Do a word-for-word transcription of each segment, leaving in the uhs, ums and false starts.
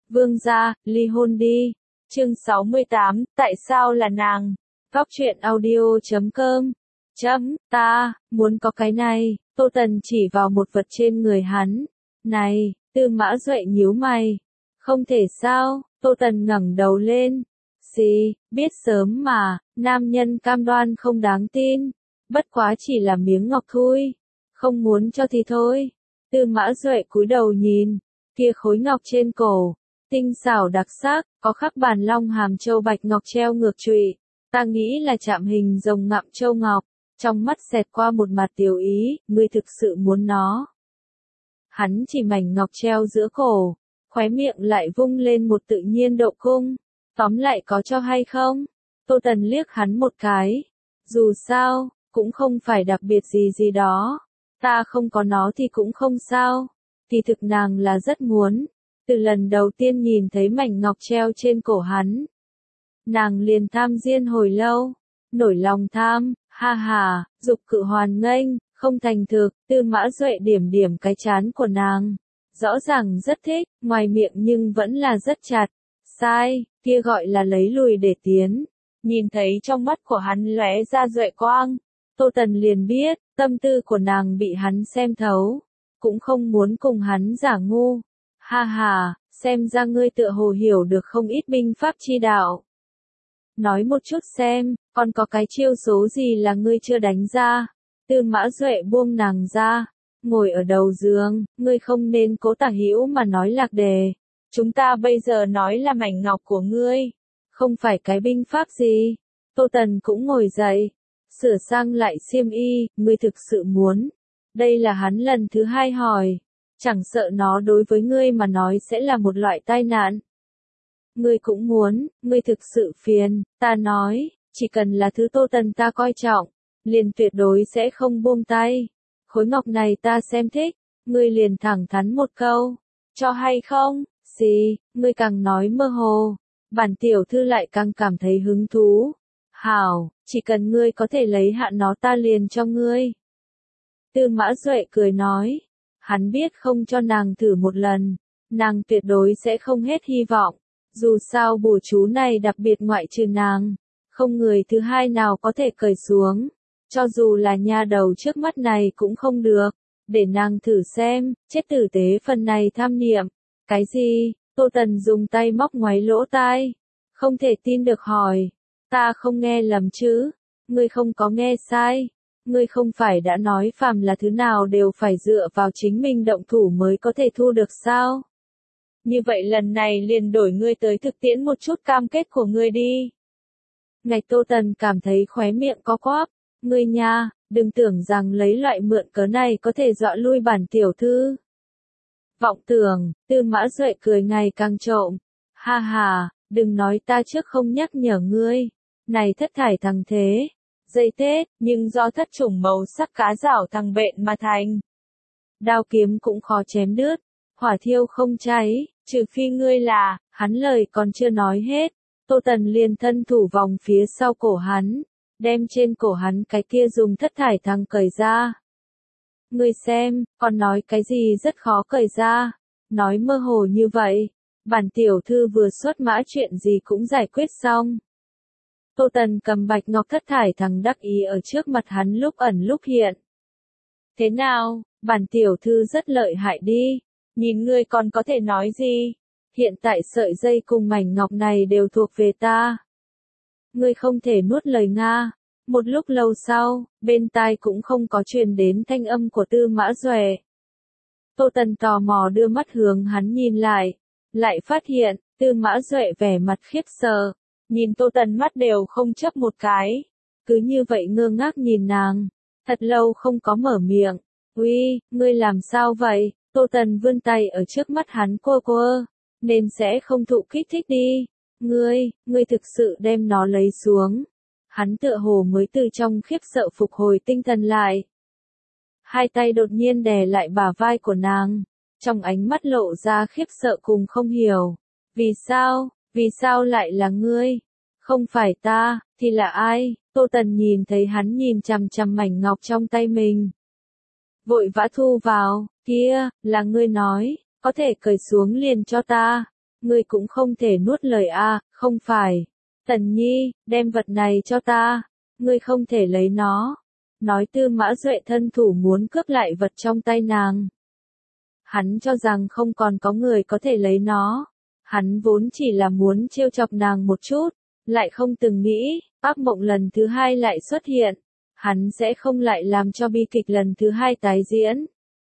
Vương gia, ly hôn đi. Chương sáu mươi tám, tại sao là nàng? Góc truyện audio chấm com. Chấm, ta, muốn có cái này, Tô Tần chỉ vào một vật trên người hắn. Này, Tư Mã Duệ nhíu mày. Không thể sao, Tô Tần ngẩng đầu lên. Xì, biết sớm mà, nam nhân cam đoan không đáng tin. Bất quá chỉ là miếng ngọc thôi. Không muốn cho thì thôi. Tư Mã Duệ cúi đầu nhìn, kia khối ngọc trên cổ, tinh xảo đặc sắc, có khắc bàn long hàm châu bạch ngọc treo ngược trụy. Ta nghĩ là chạm hình rồng ngậm châu ngọc, trong mắt xẹt qua một mặt tiểu ý, ngươi thực sự muốn nó. Hắn chỉ mảnh ngọc treo giữa cổ, khóe miệng lại vung lên một tự nhiên độ cung. Tóm lại có cho hay không? Tô Tần liếc hắn một cái. Dù sao, cũng không phải đặc biệt gì gì đó. Ta không có nó thì cũng không sao. Kỳ thực nàng là rất muốn. Từ lần đầu tiên nhìn thấy mảnh ngọc treo trên cổ hắn, nàng liền tham diên hồi lâu. Nổi lòng tham, ha ha, dục cự hoàn nghênh, không thành thực. Tư Mã Duệ điểm điểm cái trán của nàng. Rõ ràng rất thích, ngoài miệng nhưng vẫn là rất chặt. Sai, kia gọi là lấy lùi để tiến. Nhìn thấy trong mắt của hắn lóe ra duệ quang, Tô Tần liền biết, tâm tư của nàng bị hắn xem thấu, cũng không muốn cùng hắn giả ngu. Ha ha, xem ra ngươi tựa hồ hiểu được không ít binh pháp chi đạo. Nói một chút xem, còn có cái chiêu số gì là ngươi chưa đánh ra? Tư Mã Duệ buông nàng ra, ngồi ở đầu giường, ngươi không nên cố tả hữu mà nói lạc đề. Chúng ta bây giờ nói là mảnh ngọc của ngươi, không phải cái binh pháp gì. Tô Tần cũng ngồi dậy, sửa sang lại xiêm y, ngươi thực sự muốn. Đây là hắn lần thứ hai hỏi, chẳng sợ nó đối với ngươi mà nói sẽ là một loại tai nạn. Ngươi cũng muốn, ngươi thực sự phiền, ta nói, chỉ cần là thứ Tô Tần ta coi trọng, liền tuyệt đối sẽ không buông tay. Khối ngọc này ta xem thích, ngươi liền thẳng thắn một câu, cho hay không? Gì, ngươi càng nói mơ hồ, bản tiểu thư lại càng cảm thấy hứng thú. Hảo, chỉ cần ngươi có thể lấy hạ nó ta liền cho ngươi. Tư Mã Duệ cười nói, hắn biết không cho nàng thử một lần, nàng tuyệt đối sẽ không hết hy vọng. Dù sao bùa chú này đặc biệt ngoại trừ nàng, không người thứ hai nào có thể cởi xuống. Cho dù là nha đầu trước mắt này cũng không được, để nàng thử xem, chết tử tế phần này tham niệm. Cái gì? Tô Tần dùng tay móc ngoáy lỗ tai. Không thể tin được hỏi. Ta không nghe lầm chứ? Ngươi không có nghe sai. Ngươi không phải đã nói phàm là thứ nào đều phải dựa vào chính mình động thủ mới có thể thu được sao? Như vậy lần này liền đổi ngươi tới thực tiễn một chút cam kết của ngươi đi. Ngạch Tô Tần cảm thấy khóe miệng có quắp. Ngươi nha, đừng tưởng rằng lấy loại mượn cớ này có thể dọa lui bản tiểu thư. Vọng tưởng, Tư Mã Duệ cười ngày càng trộm. Ha ha, đừng nói ta trước không nhắc nhở ngươi. Này thất thải thằng thế. Dây Tết, nhưng do thất chủng màu sắc cá rảo thằng bện mà thành. Đao kiếm cũng khó chém đứt. Hỏa thiêu không cháy, trừ phi ngươi là, hắn lời còn chưa nói hết. Tô Tần liền thân thủ vòng phía sau cổ hắn, đem trên cổ hắn cái kia dùng thất thải thằng cởi ra. Ngươi xem, còn nói cái gì rất khó cởi ra. Nói mơ hồ như vậy, bản tiểu thư vừa xuất mã chuyện gì cũng giải quyết xong. Tô Tần cầm bạch ngọc thất thải thằng đắc ý ở trước mặt hắn lúc ẩn lúc hiện. Thế nào, bản tiểu thư rất lợi hại đi. Nhìn ngươi còn có thể nói gì? Hiện tại sợi dây cùng mảnh ngọc này đều thuộc về ta. Ngươi không thể nuốt lời Nga. Một lúc lâu sau, bên tai cũng không có truyền đến thanh âm của Tư Mã Duệ. Tô Tần tò mò đưa mắt hướng hắn nhìn lại, lại phát hiện, Tư Mã Duệ vẻ mặt khiếp sợ, nhìn Tô Tần mắt đều không chớp một cái, cứ như vậy ngơ ngác nhìn nàng, thật lâu không có mở miệng. Uy, ngươi làm sao vậy? Tô Tần vươn tay ở trước mắt hắn quơ quơ, nên sẽ không thụ kích thích đi. Ngươi, ngươi thực sự đem nó lấy xuống. Hắn tựa hồ mới từ trong khiếp sợ phục hồi tinh thần lại. Hai tay đột nhiên đè lại bả vai của nàng, trong ánh mắt lộ ra khiếp sợ cùng không hiểu. Vì sao, vì sao lại là ngươi? Không phải ta, thì là ai? Tô Tần nhìn thấy hắn nhìn chằm chằm mảnh ngọc trong tay mình. Vội vã thu vào, kia, là ngươi nói, có thể cởi xuống liền cho ta. ngươi cũng không thể nuốt lời a, không phải. Tần Nhi, đem vật này cho ta, ngươi không thể lấy nó. Nói Tư Mã Duệ thân thủ muốn cướp lại vật trong tay nàng. Hắn cho rằng không còn có người có thể lấy nó. Hắn vốn chỉ là muốn trêu chọc nàng một chút, lại không từng nghĩ, ác mộng lần thứ hai lại xuất hiện. Hắn sẽ không lại làm cho bi kịch lần thứ hai tái diễn.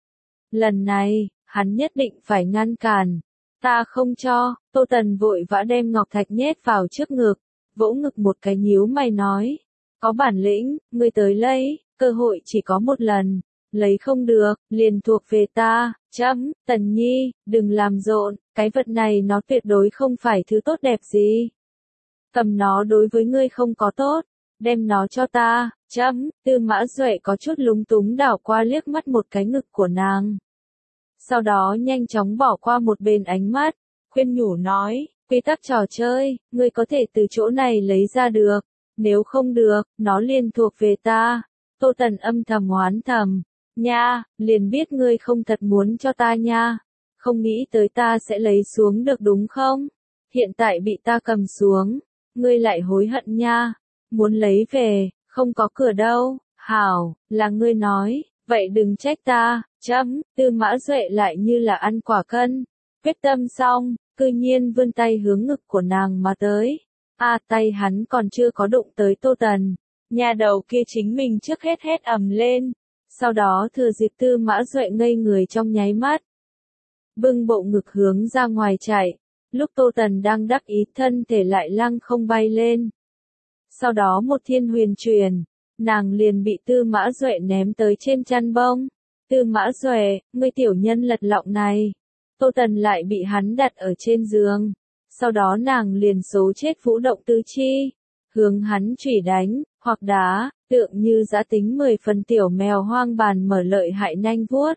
Lần này, hắn nhất định phải ngăn cản. Ta không cho, Tô Tần vội vã đem ngọc thạch nhét vào trước ngực, vỗ ngực một cái nhíu mày nói. Có bản lĩnh, ngươi tới lấy, cơ hội chỉ có một lần, lấy không được, liền thuộc về ta, chấm, Tần Nhi, đừng làm rộn, cái vật này nó tuyệt đối không phải thứ tốt đẹp gì. Cầm nó đối với ngươi không có tốt, đem nó cho ta, chấm, Tư Mã Duệ có chút lúng túng đảo qua liếc mắt một cái ngực của nàng. Sau đó nhanh chóng bỏ qua một bên ánh mắt, khuyên nhủ nói, quy tắc trò chơi, ngươi có thể từ chỗ này lấy ra được, nếu không được, nó liền thuộc về ta. Tô Tần âm thầm oán thầm, nha, liền biết ngươi không thật muốn cho ta nha, không nghĩ tới ta sẽ lấy xuống được đúng không? Hiện tại bị ta cầm xuống, ngươi lại hối hận nha, muốn lấy về, không có cửa đâu, hảo, là ngươi nói, vậy đừng trách ta, chấm, Tư Mã Duệ lại như là ăn quả cân, quyết tâm xong, cư nhiên vươn tay hướng ngực của nàng mà tới. A à, tay hắn còn chưa có đụng tới Tô Tần, nhà đầu kia chính mình trước hết hét ầm lên, sau đó thừa dịp Tư Mã Duệ ngây người trong nháy mắt. Bưng bộ ngực hướng ra ngoài chạy, lúc Tô Tần đang đắc ý thân thể lại lăng không bay lên. Sau đó một thiên huyền truyền, nàng liền bị Tư Mã Duệ ném tới trên chăn bông. Tư Mã Duệ, ngươi tiểu nhân lật lọng này. Tô Tần lại bị hắn đặt ở trên giường. Sau đó nàng liền số chết vũ động tứ chi, hướng hắn chửi đánh, hoặc đá, tượng như dã tính mười phần tiểu mèo hoang bàn mở lợi hại nanh vuốt.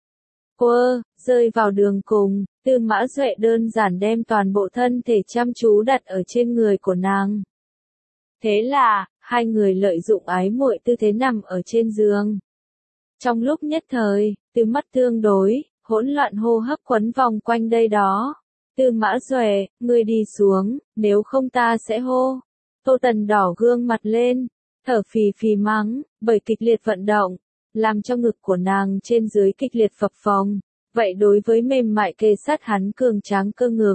Quơ, rơi vào đường cùng, Tư Mã Duệ đơn giản đem toàn bộ thân thể chăm chú đặt ở trên người của nàng. Thế là, hai người lợi dụng ái muội tư thế nằm ở trên giường. Trong lúc nhất thời, từ mắt tương đối, hỗn loạn hô hấp quấn vòng quanh đây đó. Tư Mã Duệ, ngươi đi xuống, nếu không ta sẽ hô. Tô Tần đỏ gương mặt lên, thở phì phì mắng, bởi kịch liệt vận động, làm cho ngực của nàng trên dưới kịch liệt phập phồng, vậy đối với mềm mại kề sát hắn cường tráng cơ ngực.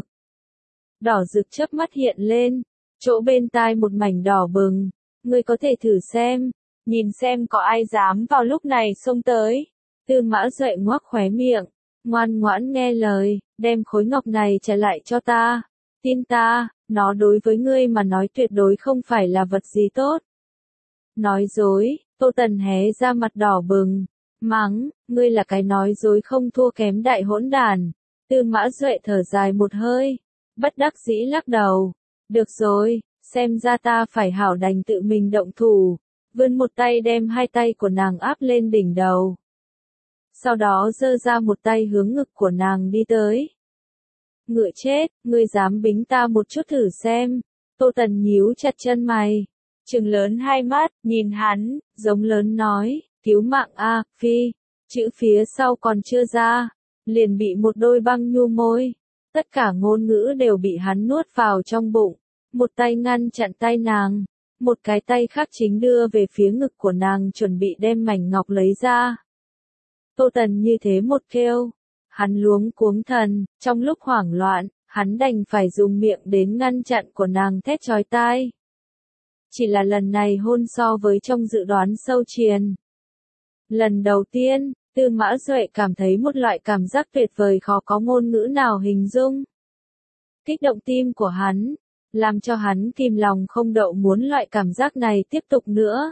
Đỏ rực chớp mắt hiện lên, chỗ bên tai một mảnh đỏ bừng, ngươi có thể thử xem, nhìn xem có ai dám vào lúc này xông tới. Tư Mã Duệ ngoác khóe miệng, ngoan ngoãn nghe lời, đem khối ngọc này trả lại cho ta, tin ta, nó đối với ngươi mà nói tuyệt đối không phải là vật gì tốt. Nói dối, Tô Tần hé ra mặt đỏ bừng, mắng, ngươi là cái nói dối không thua kém đại hỗn đàn. Tư Mã Duệ thở dài một hơi, bất đắc dĩ lắc đầu, được rồi, xem ra ta phải hảo đành tự mình động thủ, vươn một tay đem hai tay của nàng áp lên đỉnh đầu. Sau đó giơ ra một tay hướng ngực của nàng đi tới. Ngựa chết, ngươi dám bính ta một chút thử xem. Tô Tần nhíu chặt chân mày, trừng lớn hai mắt, nhìn hắn, giống lớn nói, cứu mạng a, phi, chữ phía sau còn chưa ra, liền bị một đôi băng nhu môi, tất cả ngôn ngữ đều bị hắn nuốt vào trong bụng, một tay ngăn chặn tay nàng, một cái tay khác chính đưa về phía ngực của nàng chuẩn bị đem mảnh ngọc lấy ra. Tô Tần như thế một kêu, hắn luống cuống thần, trong lúc hoảng loạn, hắn đành phải dùng miệng đến ngăn chặn của nàng thét chói tai. Chỉ là lần này hôn so với trong dự đoán sâu triền. Lần đầu tiên, Tư Mã Duệ cảm thấy một loại cảm giác tuyệt vời khó có ngôn ngữ nào hình dung. Kích động tim của hắn, làm cho hắn kìm lòng không đậu muốn loại cảm giác này tiếp tục nữa.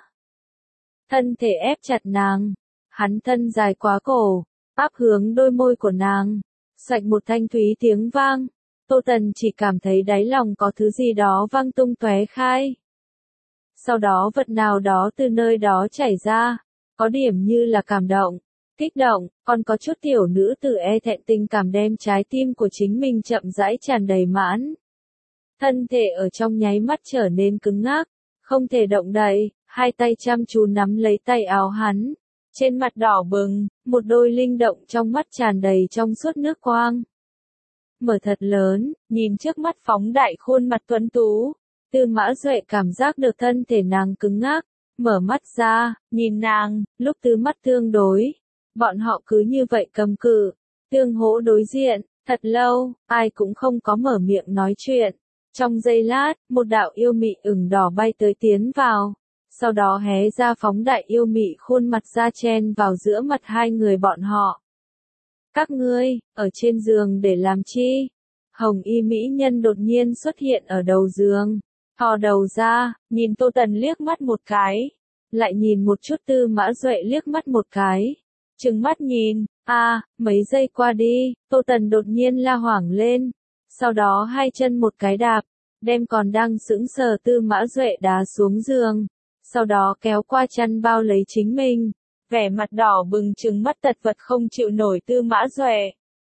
Thân thể ép chặt nàng, hắn thân dài quá cổ, áp hướng đôi môi của nàng, sạch một thanh thúy tiếng vang. Tô Tần chỉ cảm thấy đáy lòng có thứ gì đó vang tung tóe khai. Sau đó vật nào đó từ nơi đó chảy ra, có điểm như là cảm động, kích động, còn có chút tiểu nữ tử e thẹn tình cảm đem trái tim của chính mình chậm rãi tràn đầy mãn. Thân thể ở trong nháy mắt trở nên cứng ngắc, không thể động đậy, hai tay chăm chú nắm lấy tay áo hắn, trên mặt đỏ bừng, một đôi linh động trong mắt tràn đầy trong suốt nước quang. mở thật lớn, nhìn trước mắt phóng đại khuôn mặt tuấn tú. Tư Mã Duệ cảm giác được thân thể nàng cứng ngắc, mở mắt ra, nhìn nàng, lúc tứ mắt tương đối. Bọn họ cứ như vậy cầm cự, tương hỗ đối diện, thật lâu, ai cũng không có mở miệng nói chuyện. Trong giây lát, một đạo yêu mị ửng đỏ bay tới tiến vào. Sau đó hé ra phóng đại yêu mị khuôn mặt ra chen vào giữa mặt hai người bọn họ. Các ngươi, ở trên giường để làm chi? Hồng y mỹ nhân đột nhiên xuất hiện ở đầu giường. Thò đầu ra, nhìn Tô Tần liếc mắt một cái. Lại nhìn một chút Tư Mã Duệ liếc mắt một cái. Trừng mắt nhìn, a à, mấy giây qua đi, Tô Tần đột nhiên la hoảng lên. Sau đó hai chân một cái đạp, đem còn đang sững sờ Tư Mã Duệ đá xuống giường. Sau đó kéo qua chăn bao lấy chính mình. Vẻ mặt đỏ bừng trừng mắt tật vật không chịu nổi Tư Mã Duệ.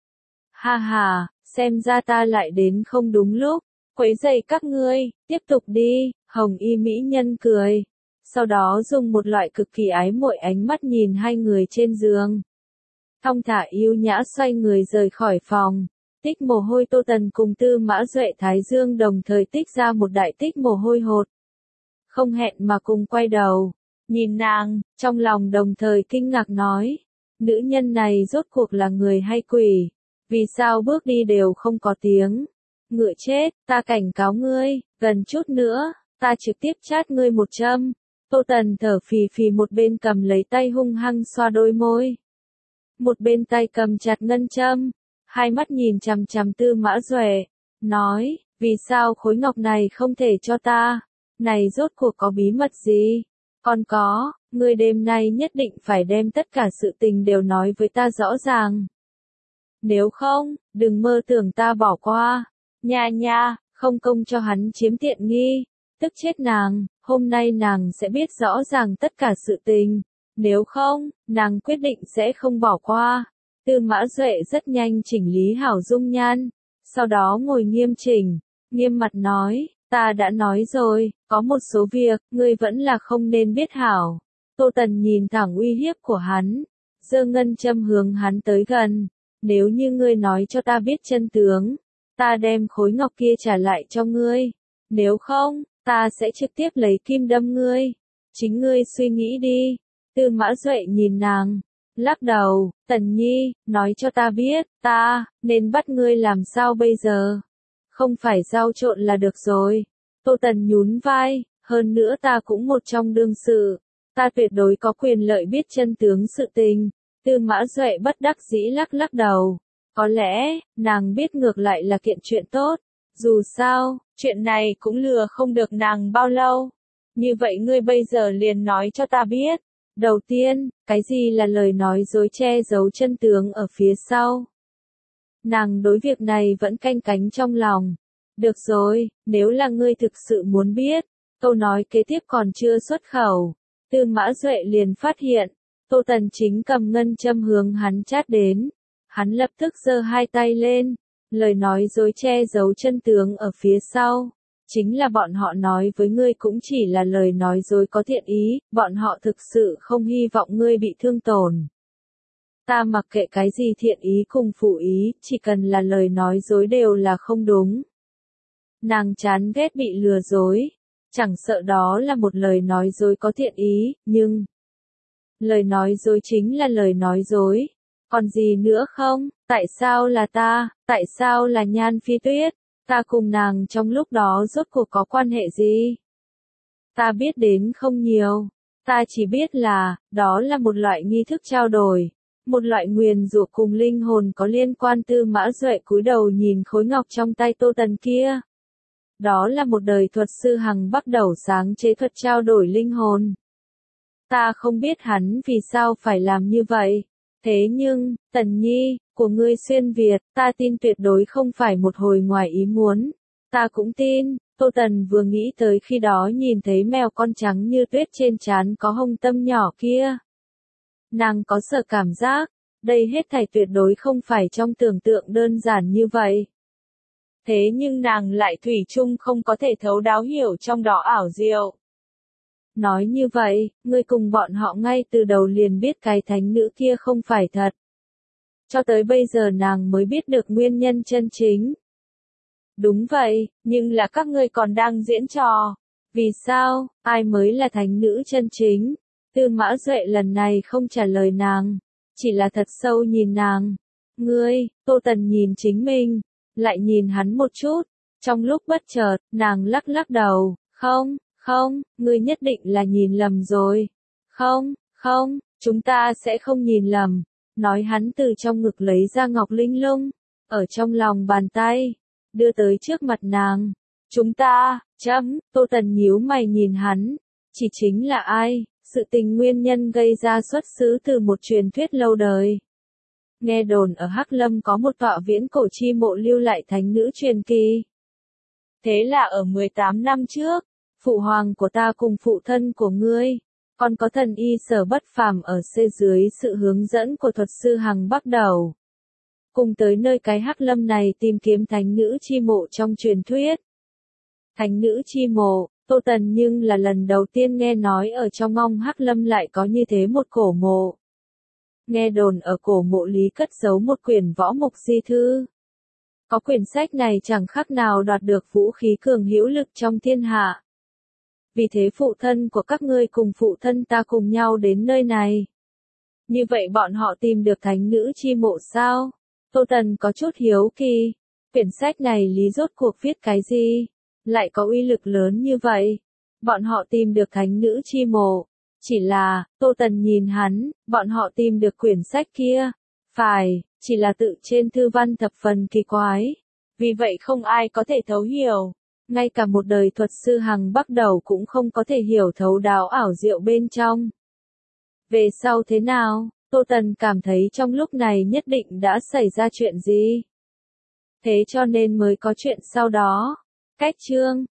Ha ha, xem ra ta lại đến không đúng lúc. Quấy rầy các ngươi, tiếp tục đi, Hồng y mỹ nhân cười. Sau đó dùng một loại cực kỳ ái muội ánh mắt nhìn hai người trên giường. Thong thả yêu nhã xoay người rời khỏi phòng. Tích mồ hôi Tô Tần cùng Tư Mã Duệ Thái Dương đồng thời tích ra một đại tích mồ hôi hột. Không hẹn mà cùng quay đầu. Nhìn nàng, trong lòng đồng thời kinh ngạc nói. Nữ nhân này rốt cuộc là người hay quỷ? Vì sao bước đi đều không có tiếng? Ngựa chết, ta cảnh cáo ngươi, gần chút nữa, ta trực tiếp chát ngươi một châm. Tô Tần thở phì phì một bên cầm lấy tay hung hăng xoa đôi môi. Một bên tay cầm chặt ngân châm, hai mắt nhìn chằm chằm Tư Mã Duệ, nói, vì sao khối ngọc này không thể cho ta? Này rốt cuộc có bí mật gì? Còn có, ngươi đêm nay nhất định phải đem tất cả sự tình đều nói với ta rõ ràng. Nếu không, đừng mơ tưởng ta bỏ qua. Nha nha, không công cho hắn chiếm tiện nghi. Tức chết nàng, hôm nay nàng sẽ biết rõ ràng tất cả sự tình. Nếu không, nàng quyết định sẽ không bỏ qua. Tư Mã Duệ rất nhanh chỉnh lý hảo dung nhan. Sau đó ngồi nghiêm chỉnh, nghiêm mặt nói, ta đã nói rồi, có một số việc, ngươi vẫn là không nên biết hảo. Tô Tần nhìn thẳng uy hiếp của hắn, giơ ngân châm hướng hắn tới gần. Nếu như ngươi nói cho ta biết chân tướng, ta đem khối ngọc kia trả lại cho ngươi. Nếu không, ta sẽ trực tiếp lấy kim đâm ngươi. Chính ngươi suy nghĩ đi. Tư Mã Duệ nhìn nàng, lắc đầu, Tần Nhi, nói cho ta biết, ta, nên bắt ngươi làm sao bây giờ? Không phải giao trộn là được rồi. Tô Tần nhún vai, hơn nữa ta cũng một trong đương sự. Ta tuyệt đối có quyền lợi biết chân tướng sự tình. Tư Mã Duệ bất đắc dĩ lắc lắc đầu. Có lẽ, nàng biết ngược lại là kiện chuyện tốt. Dù sao, chuyện này cũng lừa không được nàng bao lâu. Như vậy ngươi bây giờ liền nói cho ta biết. Đầu tiên, cái gì là lời nói dối che giấu chân tướng ở phía sau? Nàng đối việc này vẫn canh cánh trong lòng. Được rồi, nếu là ngươi thực sự muốn biết, câu nói kế tiếp còn chưa xuất khẩu. Tư Mã Duệ liền phát hiện, Tô Tần chính cầm ngân châm hướng hắn chát đến. Hắn lập tức giơ hai tay lên, lời nói dối che giấu chân tướng ở phía sau. Chính là bọn họ nói với ngươi cũng chỉ là lời nói dối có thiện ý, bọn họ thực sự không hy vọng ngươi bị thương tổn. Ta mặc kệ cái gì thiện ý cùng phụ ý, chỉ cần là lời nói dối đều là không đúng. Nàng chán ghét bị lừa dối, chẳng sợ đó là một lời nói dối có thiện ý, nhưng lời nói dối chính là lời nói dối. Còn gì nữa không? Tại sao là ta? Tại sao là Nhan Phi Tuyết? Ta cùng nàng trong lúc đó rốt cuộc có quan hệ gì? Ta biết đến không nhiều. Ta chỉ biết là, đó là một loại nghi thức trao đổi. Một loại nguyền rủa cùng linh hồn có liên quan. Tư Mã Duệ cúi đầu nhìn khối ngọc trong tay Tô Tần kia. Đó là một đời thuật sư Hằng bắt đầu sáng chế thuật trao đổi linh hồn. Ta không biết hắn vì sao phải làm như vậy. Thế nhưng, Tần Nhi, của ngươi xuyên Việt, ta tin tuyệt đối không phải một hồi ngoài ý muốn. Ta cũng tin, Tô Tần vừa nghĩ tới khi đó nhìn thấy mèo con trắng như tuyết trên trán có hồng tâm nhỏ kia. Nàng có sợ cảm giác, đây hết thảy tuyệt đối không phải trong tưởng tượng đơn giản như vậy. Thế nhưng nàng lại thủy chung không có thể thấu đáo hiểu trong đó ảo diệu. Nói như vậy, ngươi cùng bọn họ ngay từ đầu liền biết cái thánh nữ kia không phải thật. Cho tới bây giờ nàng mới biết được nguyên nhân chân chính. Đúng vậy, nhưng là các ngươi còn đang diễn trò. Vì sao, ai mới là thánh nữ chân chính? Tư Mã Duệ lần này không trả lời nàng, chỉ là thật sâu nhìn nàng. Ngươi, Tô Tần nhìn chính mình, lại nhìn hắn một chút. Trong lúc bất chợt, nàng lắc lắc đầu, không, không, ngươi nhất định là nhìn lầm rồi. Không, không, chúng ta sẽ không nhìn lầm. Nói hắn từ trong ngực lấy ra ngọc linh lung, ở trong lòng bàn tay, đưa tới trước mặt nàng. Chúng ta, chấm, Tô Tần nhíu mày nhìn hắn, chỉ chính là ai, sự tình nguyên nhân gây ra xuất xứ từ một truyền thuyết lâu đời. Nghe đồn ở Hắc Lâm có một tọa viễn cổ chi mộ lưu lại thánh nữ truyền kỳ. Thế là ở mười tám năm trước, phụ hoàng của ta cùng phụ thân của ngươi, còn có thần y Sở Bất Phàm ở xê dưới sự hướng dẫn của thuật sư Hằng Bắc Đầu. Cùng tới nơi cái Hắc Lâm này tìm kiếm thánh nữ chi mộ trong truyền thuyết. Thánh nữ chi mộ, Tô Tần nhưng là lần đầu tiên nghe nói ở trong ngong Hắc Lâm lại có như thế một cổ mộ. Nghe đồn ở cổ mộ lý cất giấu một quyển võ mục di thư. Có quyển sách này chẳng khác nào đoạt được vũ khí cường hữu lực trong thiên hạ. Vì thế phụ thân của các ngươi cùng phụ thân ta cùng nhau đến nơi này. Như vậy bọn họ tìm được thánh nữ chi mộ sao? Tô Tần có chút hiếu kỳ. Quyển sách này lý rốt cuộc viết cái gì? Lại có uy lực lớn như vậy. Bọn họ tìm được thánh nữ chi mộ. Chỉ là, Tô Tần nhìn hắn, bọn họ tìm được quyển sách kia. Phải, chỉ là tự trên thư văn thập phần kỳ quái. Vì vậy không ai có thể thấu hiểu. Ngay cả một đời thuật sư Hằng Bắc Đầu cũng không có thể hiểu thấu đáo ảo diệu bên trong. Về sau thế nào, Tô Tần cảm thấy trong lúc này nhất định đã xảy ra chuyện gì. Thế cho nên mới có chuyện sau đó. Cách chương